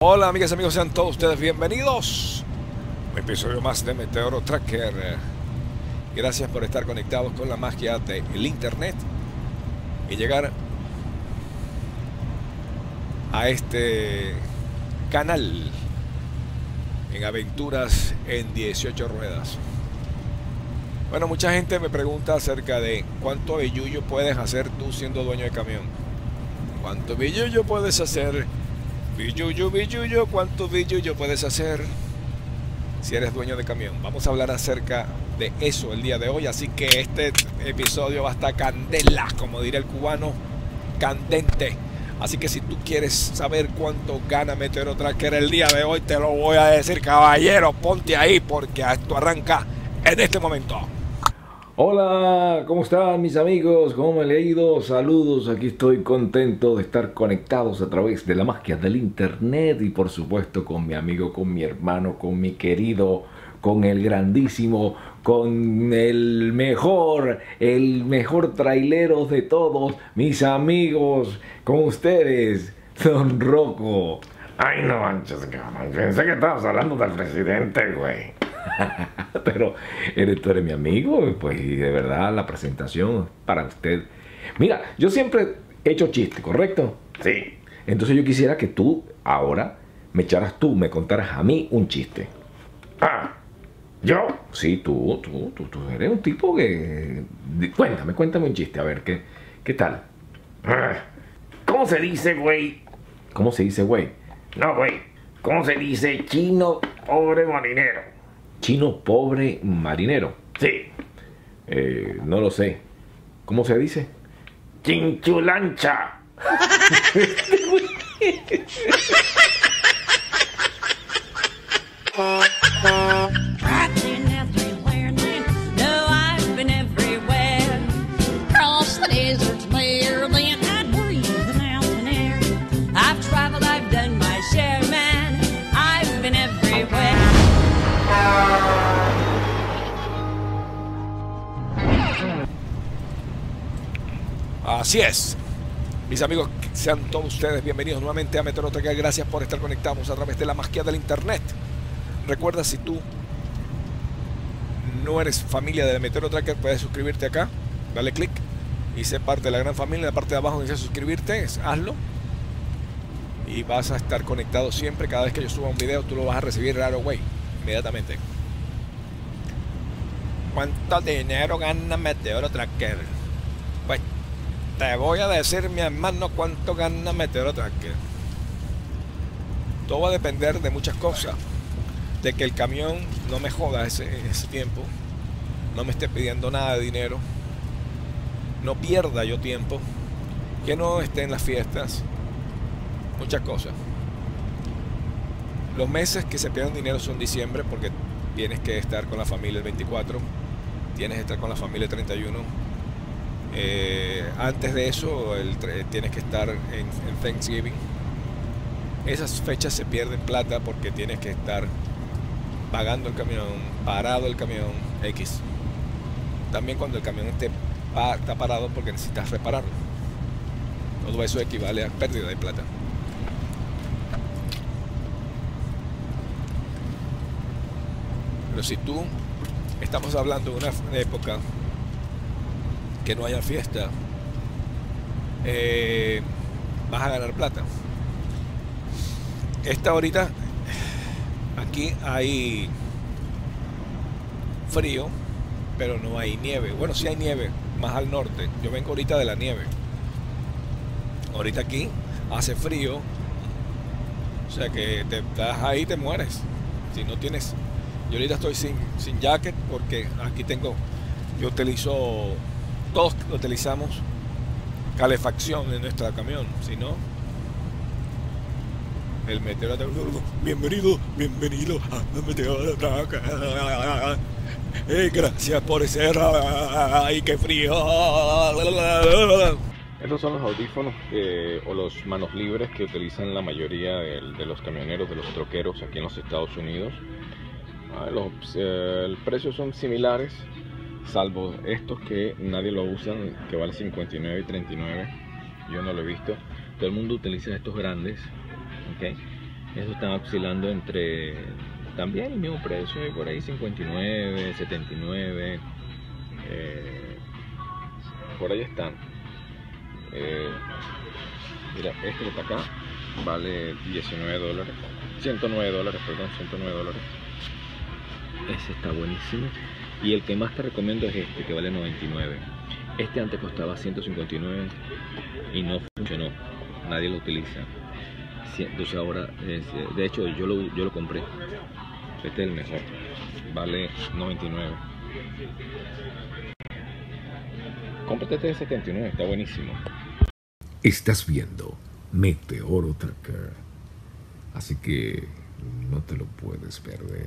Hola amigas y amigos, sean todos ustedes bienvenidos a un episodio más de Meteoro Tracker. Gracias por estar conectados con la magia del internet y llegar a este canal en aventuras en 18 ruedas. Bueno, mucha gente me pregunta acerca de cuánto billuyo puedes hacer tú siendo dueño de camión. ¿Cuánto billuyo puedes hacer? Billuyo, ¿cuánto billuyo puedes hacer si eres dueño de camión? Vamos a hablar acerca de eso el día de hoy, así que este episodio va a estar candela, como diría el cubano, candente. Así que si tú quieres saber cuánto gana Meteoro Tracker el día de hoy, te lo voy a decir, caballero, ponte ahí porque esto arranca en este momento. Hola, ¿cómo están mis amigos? ¿Cómo me han ido? Saludos, aquí estoy contento de estar conectados a través de la magia del internet y por supuesto con mi amigo, con mi hermano, con mi querido, con el grandísimo, con el mejor trailero de todos, mis amigos, con ustedes, Don Rocco. Ay, no manches, cabrón. Pensé que estabas hablando del presidente, güey. Pero tú eres mi amigo, pues, y de verdad la presentación para usted. Mira, yo siempre he hecho chistes, ¿correcto? Sí. Entonces yo quisiera que tú ahora me contaras a mí un chiste. Ah, ¿yo? Sí, tú eres un tipo que... Cuéntame un chiste, a ver, ¿qué tal? ¿Cómo se dice, güey? ¿Cómo se dice, güey? No, güey. ¿Cómo se dice chino pobre marinero? Chino pobre marinero. Sí. No lo sé. ¿Cómo se dice? Chinchulancha. Así es, mis amigos, sean todos ustedes bienvenidos nuevamente a Meteoro Tracker. Gracias por estar conectados a través de la magia del internet. Recuerda, si tú no eres familia de Meteoro Tracker, puedes suscribirte acá, dale clic y sé parte de la gran familia. En la parte de abajo dice suscribirte, hazlo y vas a estar conectado siempre. Cada vez que yo suba un video, tú lo vas a recibir raro, güey, inmediatamente. ¿Cuánto dinero gana Meteoro Tracker? Pues te voy a decir, mi hermano, cuánto gana Meteoro Tracker. Todo va a depender de muchas cosas. De que el camión no me joda ese tiempo, no me esté pidiendo nada de dinero, no pierda yo tiempo, que no esté en las fiestas, muchas cosas. Los meses que se pierden dinero son diciembre, porque tienes que estar con la familia el 24, tienes que estar con la familia el 31. Antes de eso tienes que estar en Thanksgiving. Esas fechas se pierden plata porque tienes que estar pagando el camión, parado el camión X. También cuando el camión está parado porque necesitas repararlo. Todo eso equivale a pérdida de plata. Pero si tú estamos hablando de una época que no haya fiesta, vas a ganar plata. Ahorita aquí hay frío, pero no hay nieve. Bueno, sí hay nieve, más al norte. Yo vengo ahorita de la nieve. Ahorita aquí hace frío, o sea que te estás ahí, te mueres. Si no tienes... Yo ahorita estoy sin jacket porque aquí yo utilizo... Todos utilizamos calefacción en nuestro camión, si no, el Meteoro Tracker. Bienvenido a Meteoro Tracker. Gracias por ser. ¡Ay, qué frío! Estos son los audífonos o los manos libres que utilizan la mayoría de los camioneros, de los troqueros aquí en los Estados Unidos. El precio son similares, salvo estos que nadie lo usan, que vale 59 y 39. Yo no lo he visto. Todo el mundo utiliza estos grandes, ¿okay? Eso están oscilando entre también el mismo precio, por ahí 59, 79, por ahí están. Mira, este que está acá vale 19 dólares, 109 dólares, perdón, 109 dólares. Ese está buenísimo. Y el que más te recomiendo es este, que vale 99. Este antes costaba 159 y no funcionó, nadie lo utiliza. Entonces ahora, de hecho yo lo compré. Este es el mejor, vale 99. Cómprate este de 79, está buenísimo. Estás viendo Meteoro Tracker, así que no te lo puedes perder.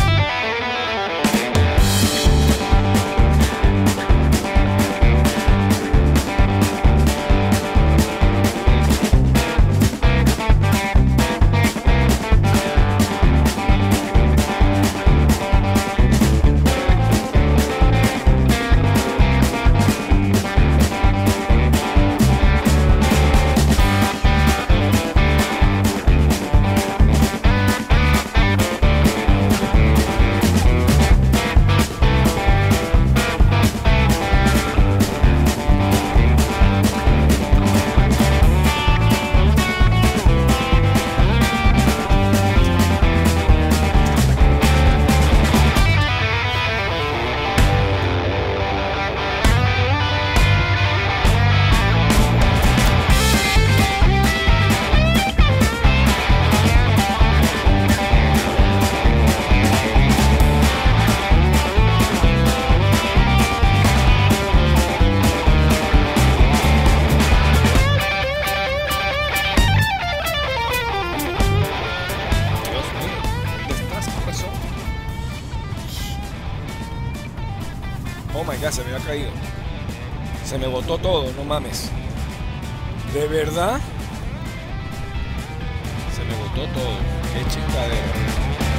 Oh my god, se me había caído. Se me botó todo, no mames. ¿De verdad? Se me botó todo. Qué chingadera.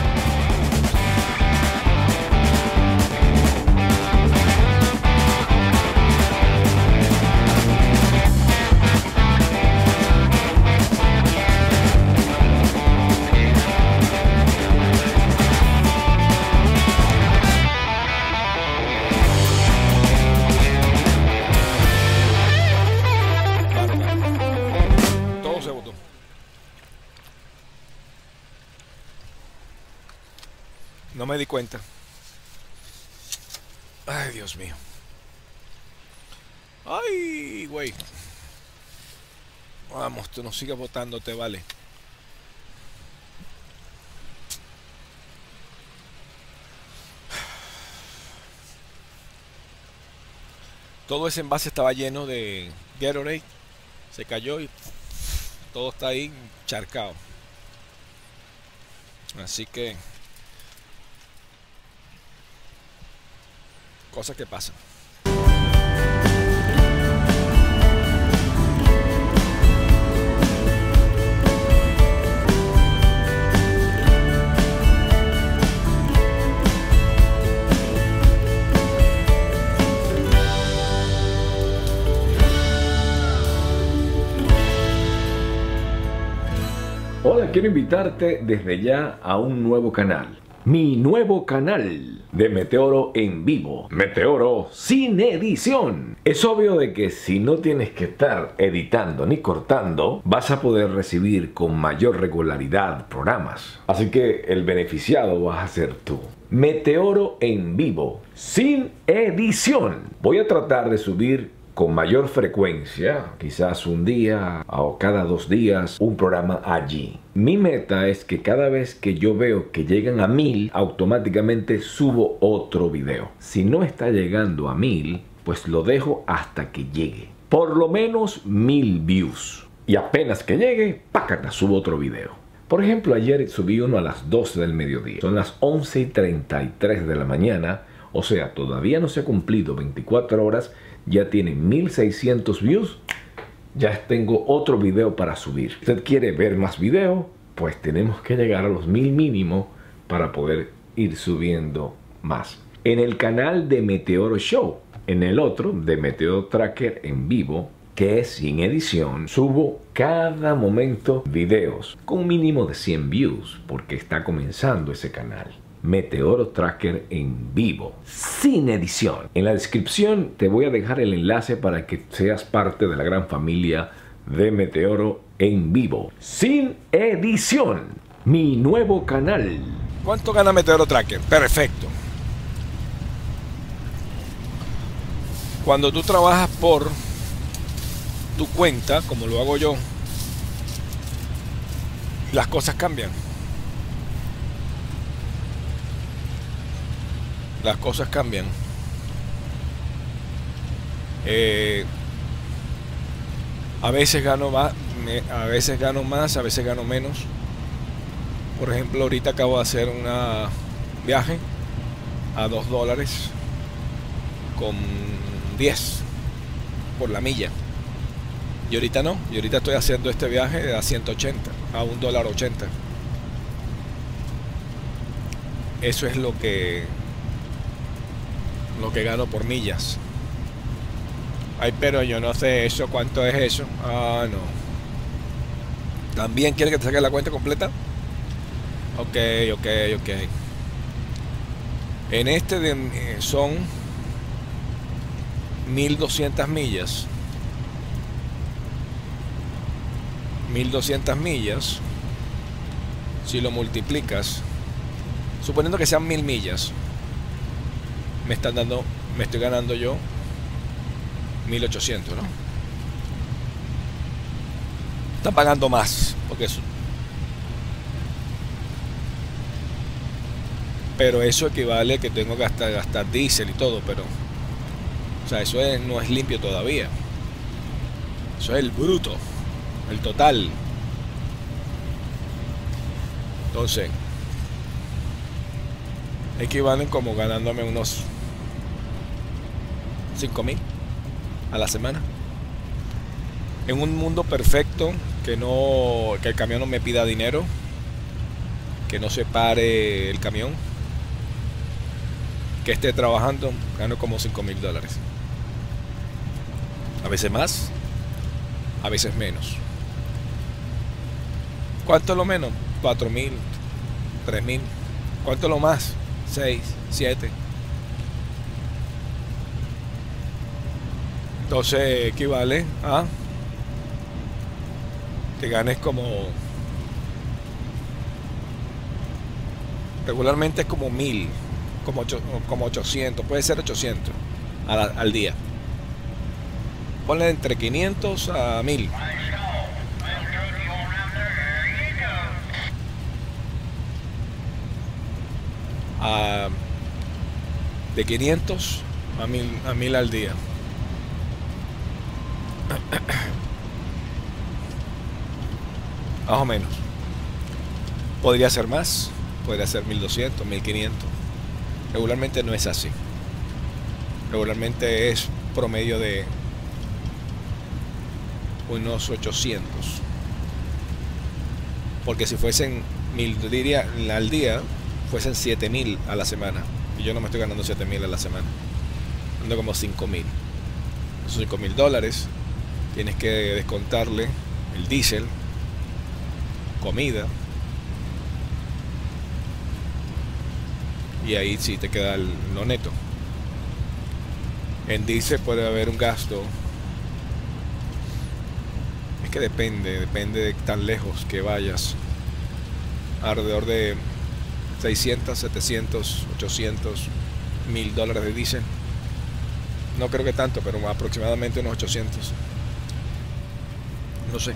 No me di cuenta. Ay, Dios mío. Ay, güey. Vamos, tú no sigas botándote, vale. Todo ese envase estaba lleno de Gatorade. Se cayó y todo está ahí charcado. Así que cosas que pasan. Hola, quiero invitarte desde ya a un nuevo canal. Mi nuevo canal de Meteoro en vivo. Meteoro sin edición. Es obvio de que si no tienes que estar editando ni cortando, vas a poder recibir con mayor regularidad programas. Así que el beneficiado vas a ser tú. Meteoro en vivo, sin edición. Voy a tratar de subir con mayor frecuencia, quizás un día o cada 2 días, un programa allí. Mi meta es que cada vez que yo veo que llegan a 1000, automáticamente subo otro video. Si no está llegando a 1000, pues lo dejo hasta que llegue. Por lo menos 1000 views. Y apenas que llegue, ¡pácata!, subo otro video. Por ejemplo, ayer subí uno a las 12 del mediodía. Son las 11:33 de la mañana. O sea, todavía no se ha cumplido 24 horas. Ya tiene 1600 views. Ya tengo otro video para subir. Si usted quiere ver más videos, pues tenemos que llegar a los 1000 mínimo para poder ir subiendo más. En el canal de Meteoro Show, en el otro de Meteoro Tracker en vivo, que es sin edición. Subo cada momento videos con mínimo de 100 views porque está comenzando ese canal. Meteoro Tracker en vivo, sin edición. En la descripción te voy a dejar el enlace para que seas parte de la gran familia de Meteoro en vivo, sin edición. Mi nuevo canal. ¿Cuánto gana Meteoro Tracker? Perfecto. Cuando tú trabajas por tu cuenta, como lo hago yo, las cosas cambian. Las cosas cambian. A veces gano más, a veces gano más, a veces gano menos. Por ejemplo, ahorita acabo de hacer un viaje a $2 con 10 por la milla. Y ahorita no, y ahorita estoy haciendo este viaje a 180, a $1.80. Eso es lo que gano por millas. Ay, pero yo no sé eso, ¿cuánto es eso? Ah, no. ¿También quiere que te saque la cuenta completa? Ok. En este son 1200 millas. 1200 millas. Si lo multiplicas, suponiendo que sean 1000 millas, me estoy ganando yo 1800, ¿no? Están pagando más, porque eso. Pero eso equivale a que tengo que gastar diésel y todo, pero, o sea, eso no es limpio todavía. Eso es el bruto, el total. Entonces, equivalen como ganándome unos 5.000 a la semana. En un mundo perfecto, que el camión no me pida dinero, que no se pare el camión, que esté trabajando, gano como $5.000. A veces más, a veces menos. ¿Cuánto es lo menos? 4.000, 3.000. ¿Cuánto es lo más? 6, 7. Entonces equivale a que ganes como, regularmente es como 1000, como 800, puede ser 800 al día. Ponle entre 500 a 1000. De 500 a 1000 al día. Más o menos. Podría ser más, podría ser 1200, 1500. Regularmente no es así. Regularmente es promedio de unos 800. Porque si fuesen 1000 diría al día, fuesen 7000 a la semana. Y yo no me estoy ganando 7000 a la semana. Ando como 5000. Esos $5.000 tienes que descontarle el diésel, comida, y ahí sí te queda lo neto. En diésel puede haber un gasto, es que depende de tan lejos que vayas, alrededor de 600, 700, 800, $1000 de diésel. No creo que tanto, pero aproximadamente unos 800. No sé.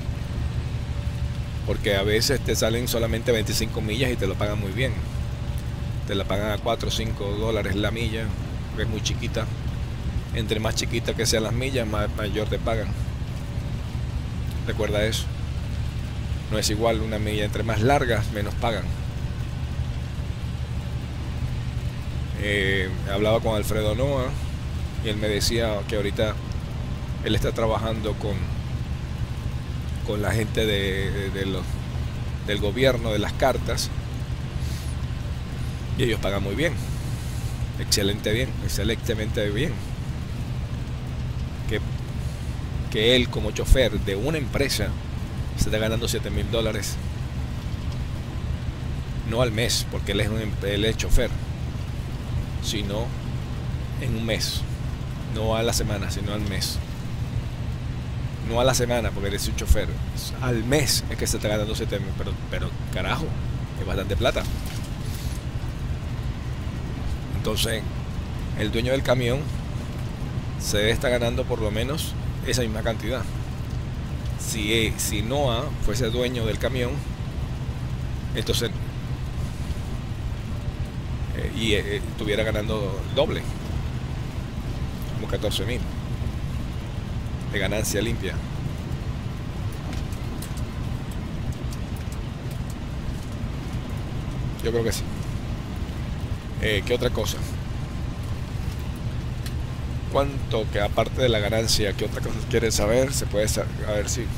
Porque a veces te salen solamente 25 millas y te lo pagan muy bien. Te la pagan a 4 o 5 dólares la milla, que es muy chiquita. Entre más chiquita que sean las millas, mayor te pagan. Recuerda eso. No es igual una milla, entre más largas, menos pagan. Hablaba con Alfredo Noa y él me decía que ahorita él está trabajando con la gente del gobierno, de las cartas, y ellos pagan muy bien, excelentemente bien, que que él como chofer de una empresa se está ganando $7,000, no al mes, porque él es chofer, sino en un mes, no a la semana, sino al mes. No a la semana, porque eres un chofer, al mes es que se está ganando $7,000, pero carajo, es bastante plata. Entonces el dueño del camión se debe estar ganando por lo menos esa misma cantidad. Si Noah fuese dueño del camión, entonces estuviera ganando doble, como 14,000 de ganancia limpia. Yo creo que sí. ¿Qué otra cosa? ¿Cuánto, que aparte de la ganancia, qué otra cosa quieres saber? Se puede saber, a ver si...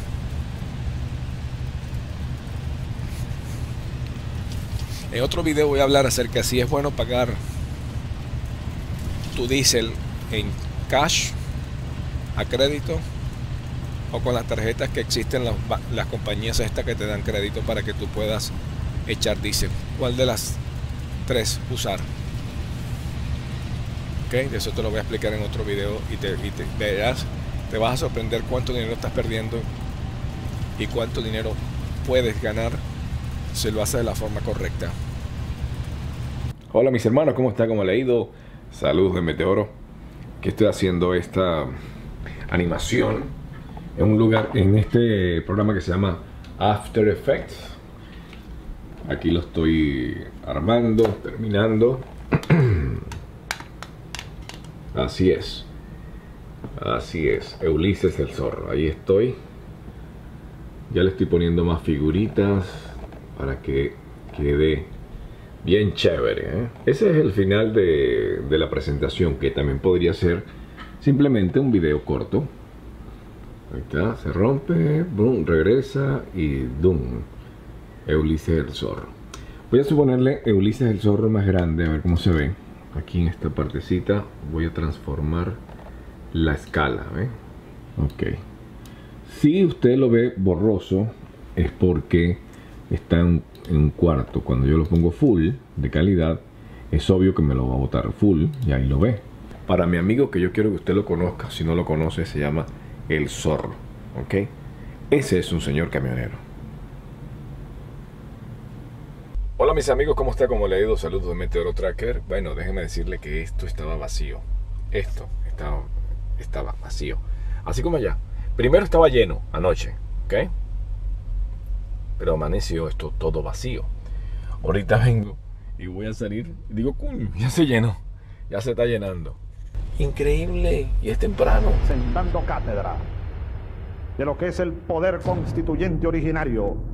En otro video voy a hablar acerca de si es bueno pagar tu diésel en cash, a crédito, o con las tarjetas que existen las compañías estas que te dan crédito para que tú puedas echar diésel. ¿Cuál de las tres usar? Ok, de eso te lo voy a explicar en otro video y te verás, te vas a sorprender cuánto dinero estás perdiendo y cuánto dinero puedes ganar si lo haces de la forma correcta. Hola mis hermanos, ¿cómo está? ¿Cómo le ha ido? Saludos de Meteoro. Que estoy haciendo esta animación en un lugar, en este programa que se llama After Effects. Aquí lo estoy armando, terminando. Así es. Así es. Ulises el Zorro. Ahí estoy. Ya le estoy poniendo más figuritas para que quede bien chévere, ¿eh? Ese es el final de la presentación, que también podría ser simplemente un video corto. Ahí está, se rompe, boom, regresa y ¡dum! Ulises el Zorro. Voy a suponerle Ulises el Zorro más grande, a ver cómo se ve. Aquí en esta partecita voy a transformar la escala, ¿eh? Ok. Si usted lo ve borroso, es porque está en un cuarto. Cuando yo lo pongo full de calidad, es obvio que me lo va a botar full y ahí lo ve. Para mi amigo, que yo quiero que usted lo conozca, si no lo conoce, se llama El Zorro, ¿ok? Ese es un señor camionero. Hola mis amigos, ¿cómo está? ¿Cómo le ha ido? Saludos de Meteoro Tracker. Bueno, déjeme decirle que esto estaba vacío. Esto estaba vacío. Así como allá. Primero estaba lleno anoche, ¿ok? Pero amaneció esto todo vacío. Ahorita vengo y voy a salir y digo, ¡cum! Ya se llenó. Ya se está llenando. Increíble. Y es temprano. Sentando cátedra de lo que es el poder constituyente originario.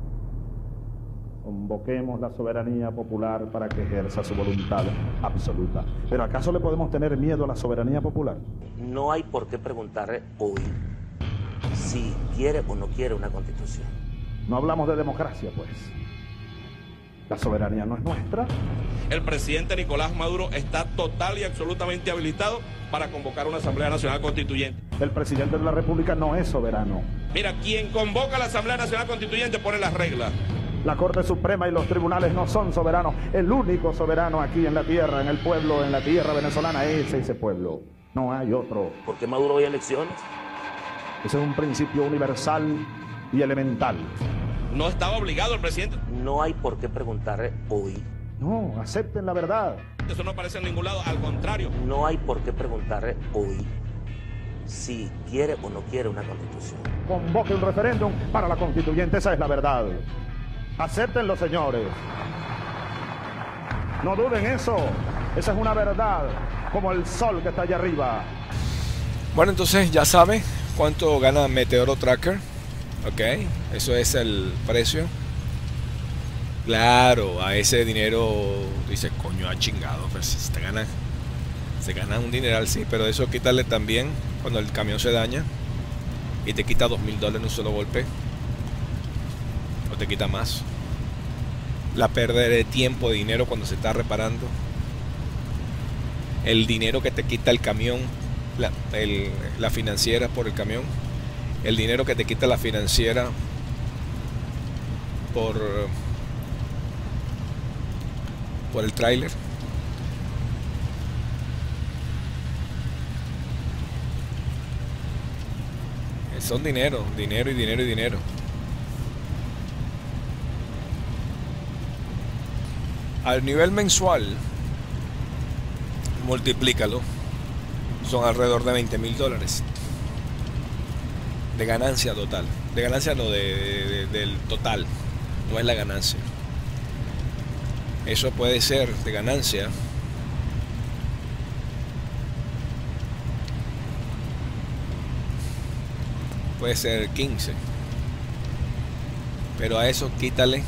Convoquemos la soberanía popular para que ejerza su voluntad absoluta. ¿Pero acaso le podemos tener miedo a la soberanía popular? No hay por qué preguntarle hoy si quiere o no quiere una constitución. No hablamos de democracia, pues. La soberanía no es nuestra. El presidente Nicolás Maduro está total y absolutamente habilitado para convocar una Asamblea Nacional Constituyente. El presidente de la República no es soberano. Mira, quien convoca a la Asamblea Nacional Constituyente pone las reglas. La Corte Suprema y los tribunales no son soberanos. El único soberano aquí en la tierra, en el pueblo, en la tierra venezolana, es ese pueblo. No hay otro. ¿Por qué Maduro hoy elecciones? Ese es un principio universal y elemental. No estaba obligado el presidente. No hay por qué preguntarle hoy. No, acepten la verdad. Eso no aparece en ningún lado, al contrario. No hay por qué preguntarle hoy si quiere o no quiere una constitución. Convoque un referéndum para la constituyente, esa es la verdad. Acéptenlo, señores. No duden eso. Esa es una verdad, como el sol que está allá arriba. Bueno, entonces ya sabe cuánto gana Meteoro Tracker. Ok, eso es el precio. Claro, a ese dinero dice, coño, ha chingado, pues se gana un dineral, sí, pero eso quitarle también cuando el camión se daña y te quita $2,000 en un solo golpe, o te quita más. La pérdida de tiempo, de dinero cuando se está reparando, el dinero que te quita el camión, la financiera por el camión, el dinero que te quita la financiera por el tráiler. Son dinero, dinero y dinero y dinero. Al nivel mensual, multiplícalo, son alrededor de $20,000 de ganancia total. De ganancia no, del total, no es la ganancia. Eso puede ser de ganancia puede ser 15, pero a eso quítale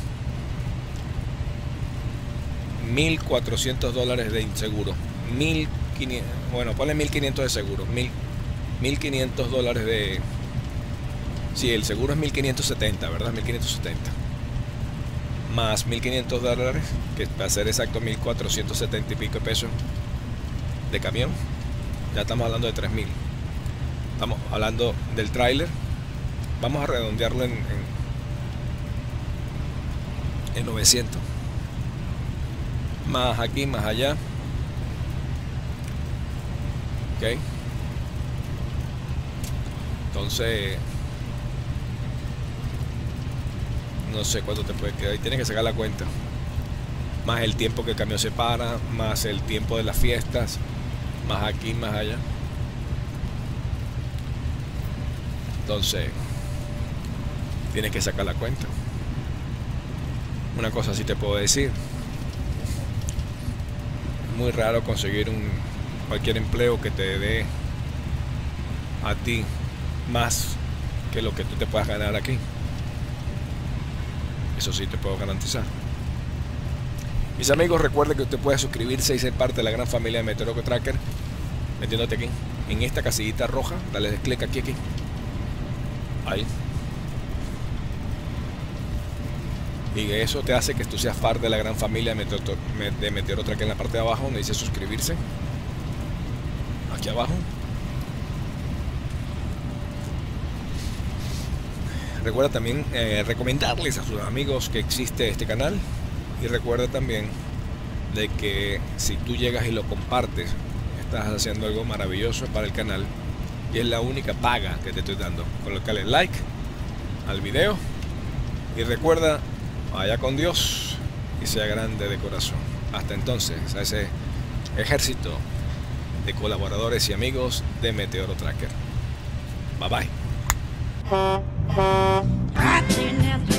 $1,400 de inseguro, 1,500, bueno, ponle 1,500 de seguro, $1,500 de, sí, el seguro es 1,570, ¿verdad? 1,570 más $1,500, que para ser exacto 1,470 y pico de pesos de camión, ya estamos hablando de 3,000. Estamos hablando del tráiler, vamos a redondearlo en 900, más aquí, más allá, ok. Entonces no sé cuánto te puede quedar, y tienes que sacar la cuenta, más el tiempo que el camión se para, más el tiempo de las fiestas, más aquí, más allá. Entonces tienes que sacar la cuenta. Una cosa sí te puedo decir, es muy raro conseguir cualquier empleo que te dé a ti más que lo que tú te puedas ganar aquí. Eso sí te puedo garantizar. Mis amigos, recuerden que usted puede suscribirse y ser parte de la gran familia de Meteoro Tracker metiéndote aquí en esta casillita roja. Dale clic aquí. Ahí. Y eso te hace que tú seas parte de la gran familia de Meteoro Tracker en la parte de abajo donde dice suscribirse. Aquí abajo. Recuerda también recomendarles a sus amigos que existe este canal. Y recuerda también de que si tú llegas y lo compartes, estás haciendo algo maravilloso para el canal. Y es la única paga que te estoy dando. Colócale like al video. Y recuerda, vaya con Dios y sea grande de corazón. Hasta entonces, a ese ejército de colaboradores y amigos de Meteoro Tracker. Bye bye.